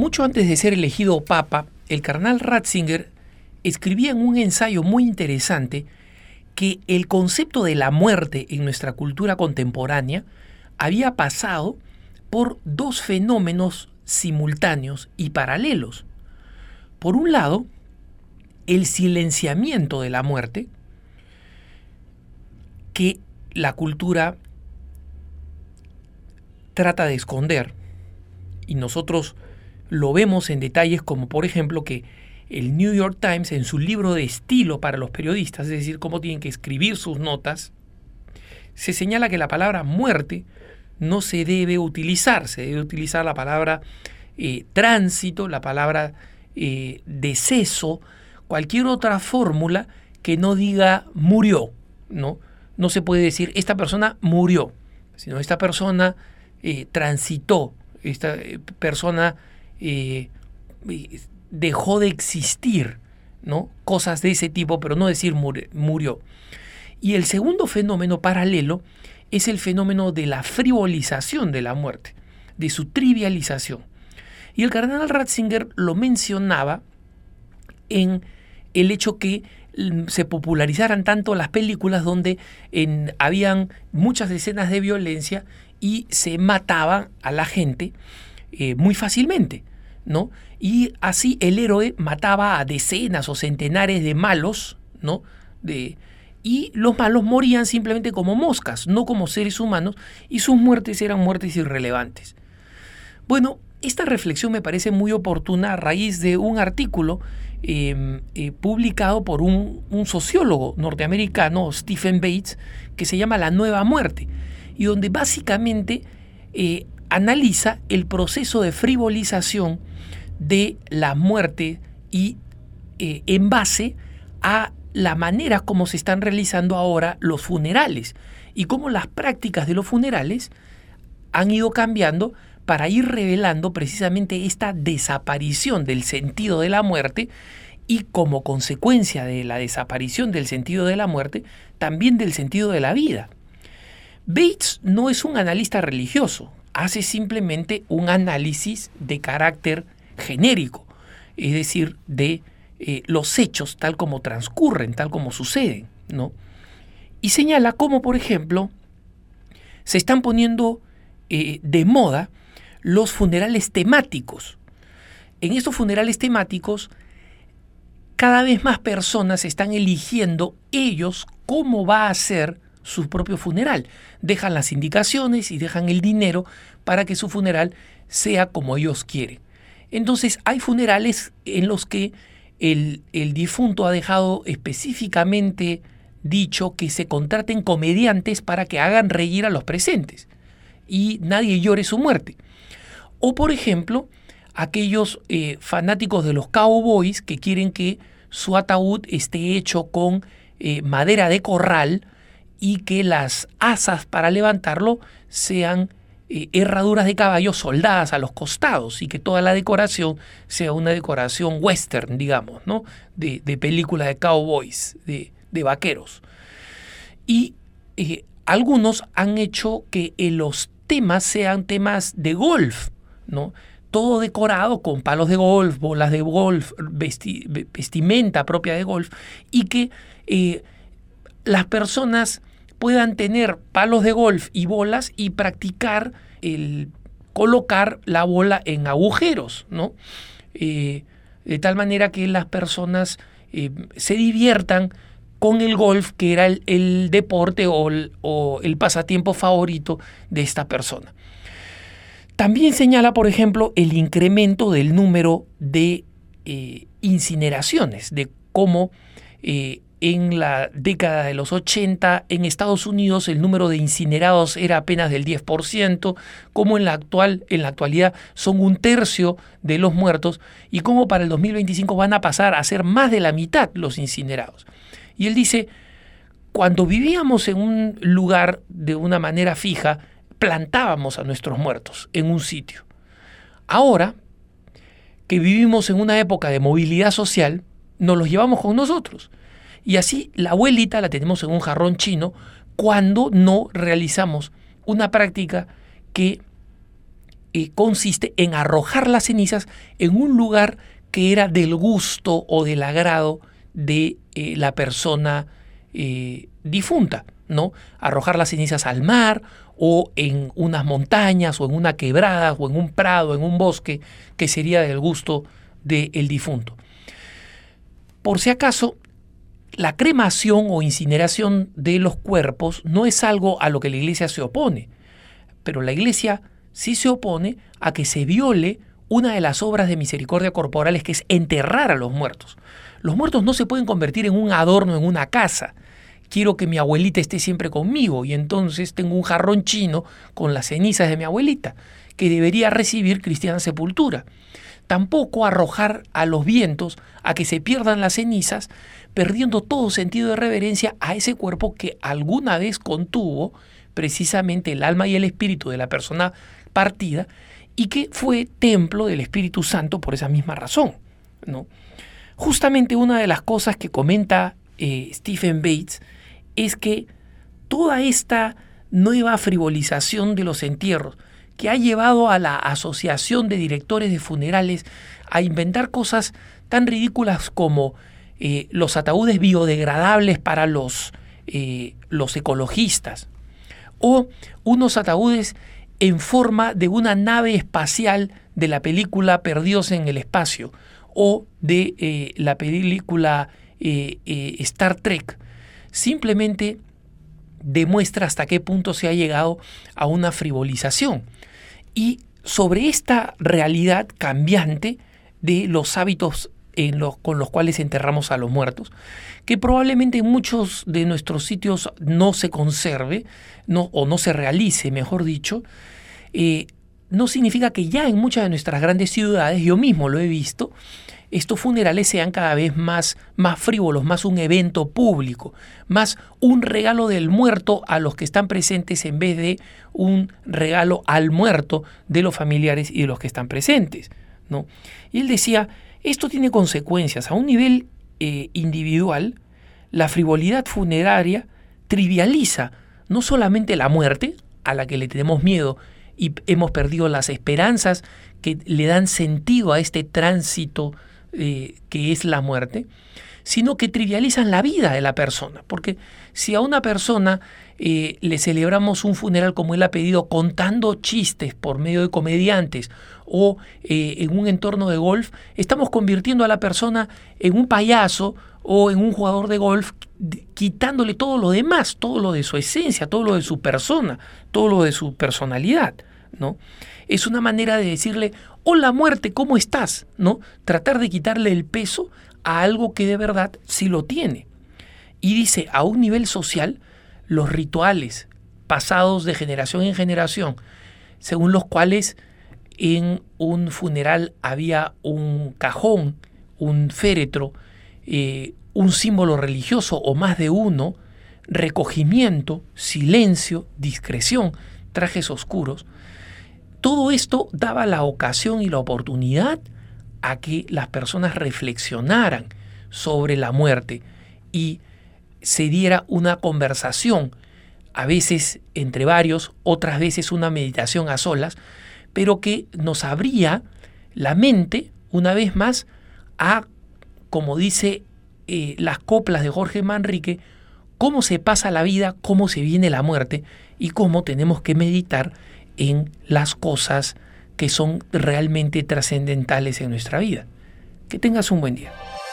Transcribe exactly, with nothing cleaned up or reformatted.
mucho antes de ser elegido papa, el cardenal Ratzinger escribía en un ensayo muy interesante que el concepto de la muerte en nuestra cultura contemporánea había pasado por dos fenómenos simultáneos y paralelos. Por un lado, el silenciamiento de la muerte, que la cultura trata de esconder, y nosotros lo vemos en detalles como, por ejemplo, que el New York Times, en su libro de estilo para los periodistas, es decir, cómo tienen que escribir sus notas, se señala que la palabra muerte no se debe utilizar, se debe utilizar la palabra eh, tránsito, la palabra eh, deceso, cualquier otra fórmula que no diga murió, ¿no? No se puede decir esta persona murió, sino esta persona eh, transitó, esta eh, persona eh, dejó de existir, ¿no? Cosas de ese tipo, pero no decir murió. Y el segundo fenómeno paralelo es el fenómeno de la frivolización de la muerte, de su trivialización. Y el cardenal Ratzinger lo mencionaba en el hecho que se popularizaran tanto las películas donde en, habían muchas escenas de violencia y se mataban a la gente eh, muy fácilmente, ¿no? Y así el héroe mataba a decenas o centenares de malos, ¿no? De, y los malos morían simplemente como moscas, no como seres humanos, y sus muertes eran muertes irrelevantes. Bueno, esta reflexión me parece muy oportuna a raíz de un artículo eh, eh, publicado por un, un sociólogo norteamericano, Stephen Bates, que se llama La Nueva Muerte, y donde básicamente eh, analiza el proceso de frivolización de la muerte y eh, en base a la manera como se están realizando ahora los funerales y cómo las prácticas de los funerales han ido cambiando para ir revelando precisamente esta desaparición del sentido de la muerte y como consecuencia de la desaparición del sentido de la muerte, también del sentido de la vida. Bates no es un analista religioso, hace simplemente un análisis de carácter genérico, es decir, de eh, los hechos tal como transcurren, tal como suceden, ¿no? Y señala cómo, por ejemplo, se están poniendo eh, de moda los funerales temáticos. En estos funerales temáticos, cada vez más personas están eligiendo ellos cómo va a ser su propio funeral. Dejan las indicaciones y dejan el dinero para que su funeral sea como ellos quieren. Entonces hay funerales en los que el, el difunto ha dejado específicamente dicho que se contraten comediantes para que hagan reír a los presentes y nadie llore su muerte. O, por ejemplo, aquellos eh, fanáticos de los cowboys que quieren que su ataúd esté hecho con eh, madera de corral y que las asas para levantarlo sean eh, herraduras de caballo soldadas a los costados y que toda la decoración sea una decoración western, digamos, ¿no? De, de película de cowboys, de, de vaqueros. Y eh, algunos han hecho que eh, los temas sean temas de golf, ¿no? Todo decorado con palos de golf, bolas de golf, vesti vestimenta propia de golf, y que eh, las personas puedan tener palos de golf y bolas y practicar el colocar la bola en agujeros, ¿no? Eh, de tal manera que las personas eh, se diviertan con el golf, que era el, el deporte o el, o el pasatiempo favorito de esta persona. También señala, por ejemplo, el incremento del número de eh, incineraciones, de cómo eh, en la década de los ochenta en Estados Unidos el número de incinerados era apenas del diez por ciento, como en la, actual, en la actualidad son un tercio de los muertos y cómo para el dos mil veinticinco van a pasar a ser más de la mitad los incinerados. Y él dice, cuando vivíamos en un lugar de una manera fija, plantábamos a nuestros muertos en un sitio. Ahora que vivimos en una época de movilidad social, nos los llevamos con nosotros. Y así la abuelita la tenemos en un jarrón chino cuando no realizamos una práctica que eh, consiste en arrojar las cenizas en un lugar que era del gusto o del agrado de eh, la persona eh, difunta, ¿no? Arrojar las cenizas al mar o en unas montañas o en una quebrada o en un prado, en un bosque, que sería del gusto del difunto. Por si acaso, la cremación o incineración de los cuerpos no es algo a lo que la Iglesia se opone, pero la Iglesia sí se opone a que se viole una de las obras de misericordia corporales, que es enterrar a los muertos. Los muertos no se pueden convertir en un adorno en una casa. Quiero que mi abuelita esté siempre conmigo y entonces tengo un jarrón chino con las cenizas de mi abuelita, que debería recibir cristiana sepultura. Tampoco arrojar a los vientos a que se pierdan las cenizas, perdiendo todo sentido de reverencia a ese cuerpo que alguna vez contuvo precisamente el alma y el espíritu de la persona partida y que fue templo del Espíritu Santo por esa misma razón, ¿no? Justamente una de las cosas que comenta eh, Stephen Bates es que toda esta nueva frivolización de los entierros que ha llevado a la Asociación de Directores de Funerales a inventar cosas tan ridículas como eh, los ataúdes biodegradables para los, eh, los ecologistas, o unos ataúdes en forma de una nave espacial de la película Perdidos en el Espacio o de eh, la película eh, eh, Star Trek, simplemente demuestra hasta qué punto se ha llegado a una frivolización. Y sobre esta realidad cambiante de los hábitos en los, con los cuales enterramos a los muertos, que probablemente en muchos de nuestros sitios no se conserve, no, o no se realice, mejor dicho, eh, no significa que ya en muchas de nuestras grandes ciudades, yo mismo lo he visto, estos funerales sean cada vez más, más frívolos, más un evento público, más un regalo del muerto a los que están presentes en vez de un regalo al muerto de los familiares y de los que están presentes, ¿no? Y él decía, esto tiene consecuencias. A un nivel eh, individual, la frivolidad funeraria trivializa no solamente la muerte, a la que le tenemos miedo y hemos perdido las esperanzas que le dan sentido a este tránsito eh, que es la muerte, sino que trivializan la vida de la persona. Porque si a una persona eh, le celebramos un funeral como él ha pedido, contando chistes por medio de comediantes o eh, en un entorno de golf, estamos convirtiendo a la persona en un payaso o en un jugador de golf, quitándole todo lo demás, todo lo de su esencia, todo lo de su persona, todo lo de su personalidad, ¿no? Es una manera de decirle, hola muerte, ¿cómo estás? ¿No? Tratar de quitarle el peso a algo que de verdad sí lo tiene. Y dice, a un nivel social, los rituales pasados de generación en generación, según los cuales en un funeral había un cajón, un féretro, eh, un símbolo religioso o más de uno, recogimiento, silencio, discreción, trajes oscuros. Todo esto daba la ocasión y la oportunidad a que las personas reflexionaran sobre la muerte y se diera una conversación, a veces entre varios, otras veces una meditación a solas, pero que nos abría la mente, una vez más, a, como dice eh, las coplas de Jorge Manrique, cómo se pasa la vida, cómo se viene la muerte y cómo tenemos que meditar en las cosas que son realmente trascendentales en nuestra vida. Que tengas un buen día.